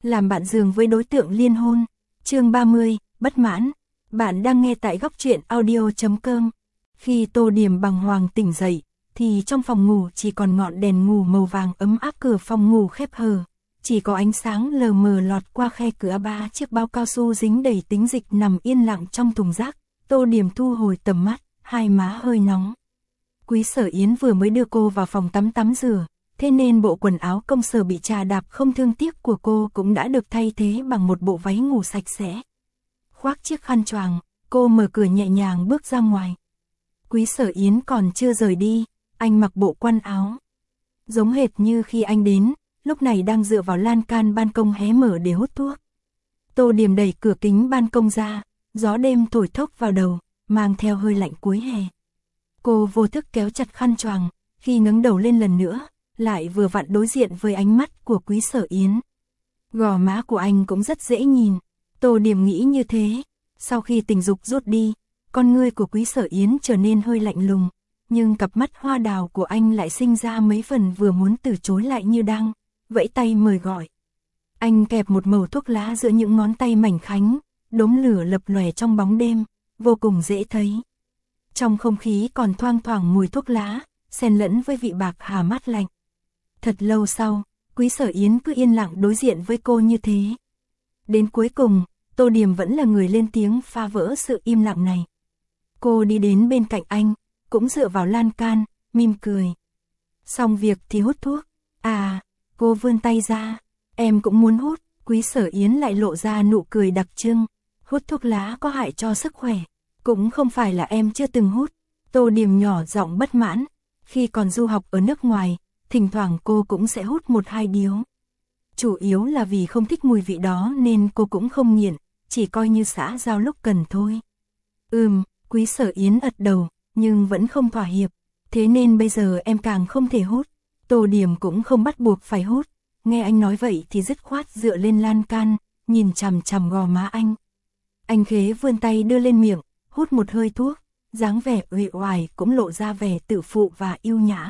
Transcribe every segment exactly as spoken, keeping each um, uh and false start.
làm bạn giường với đối tượng liên hôn. Chương ba mươi, bất mãn. Bạn đang nghe tại góc truyện audio chấm com. Khi Tô Điểm bàng hoàng tỉnh dậy, thì trong phòng ngủ chỉ còn ngọn đèn ngủ màu vàng ấm áp, cửa phòng ngủ khép hờ. Chỉ có ánh sáng lờ mờ lọt qua khe cửa, ba chiếc bao cao su dính đầy tinh dịch nằm yên lặng trong thùng rác. Tô Điểm thu hồi tầm mắt, hai má hơi nóng. Quý Sở Yến vừa mới đưa cô vào phòng tắm tắm rửa, thế nên bộ quần áo công sở bị trà đạp không thương tiếc của cô cũng đã được thay thế bằng một bộ váy ngủ sạch sẽ. Khoác chiếc khăn choàng, cô mở cửa nhẹ nhàng bước ra ngoài. Quý Sở Yến còn chưa rời đi, anh mặc bộ quần áo giống hệt như khi anh đến, lúc này đang dựa vào lan can ban công hé mở để hút thuốc. Tô Điểm đẩy cửa kính ban công ra, gió đêm thổi thốc vào đầu, mang theo hơi lạnh cuối hè. Cô vô thức kéo chặt khăn choàng, khi ngẩng đầu lên lần nữa, lại vừa vặn đối diện với ánh mắt của Quý Sở Yến. Gò má của anh cũng rất dễ nhìn, Tô Điểm nghĩ như thế. Sau khi tình dục rút đi, con ngươi của Quý Sở Yến trở nên hơi lạnh lùng, nhưng cặp mắt hoa đào của anh lại sinh ra mấy phần vừa muốn từ chối lại như đang vẫy tay mời gọi. Anh kẹp một mẩu thuốc lá giữa những ngón tay mảnh khảnh, đốm lửa lập lòe trong bóng đêm, vô cùng dễ thấy. Trong không khí còn thoang thoảng mùi thuốc lá, xen lẫn với vị bạc hà mát lạnh. Thật lâu sau, Quý Sở Yến cứ yên lặng đối diện với cô như thế. Đến cuối cùng, Tô Điểm vẫn là người lên tiếng phá vỡ sự im lặng này. Cô đi đến bên cạnh anh, cũng dựa vào lan can, mỉm cười. Xong việc thì hút thuốc. À, cô vươn tay ra. Em cũng muốn hút. Quý Sở Yến lại lộ ra nụ cười đặc trưng. Hút thuốc lá có hại cho sức khỏe. Cũng không phải là em chưa từng hút. Tô Điểm nhỏ giọng bất mãn. Khi còn du học ở nước ngoài, thỉnh thoảng cô cũng sẽ hút một hai điếu. Chủ yếu là vì không thích mùi vị đó nên cô cũng không nghiện, chỉ coi như xã giao lúc cần thôi. Ừm, Quý Sở Yến ật đầu, nhưng vẫn không thỏa hiệp. Thế nên bây giờ em càng không thể hút. Tô Điểm cũng không bắt buộc phải hút. Nghe anh nói vậy thì dứt khoát dựa lên lan can, nhìn chằm chằm gò má anh. Anh khế vươn tay đưa lên miệng, hút một hơi thuốc, dáng vẻ uể oải cũng lộ ra vẻ tự phụ và yêu nhã.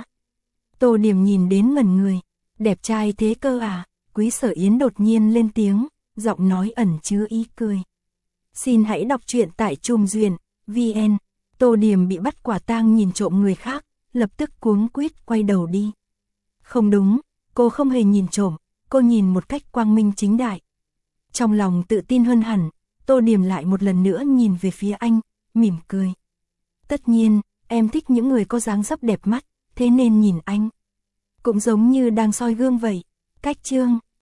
Tô Điểm nhìn đến ngẩn người. Đẹp trai thế cơ à? Quý Sở Yến đột nhiên lên tiếng, giọng nói ẩn chứa ý cười. Xin hãy đọc truyện tại Trùm Duyện, vn. Tô Điểm bị bắt quả tang nhìn trộm người khác, lập tức cuống quýt quay đầu đi. Không đúng, cô không hề nhìn trộm, cô nhìn một cách quang minh chính đại. Trong lòng tự tin hơn hẳn, Tô Điểm lại một lần nữa nhìn về phía anh, mỉm cười. Tất nhiên, em thích những người có dáng dấp đẹp mắt, thế nên nhìn anh cũng giống như đang soi gương vậy. Cách chương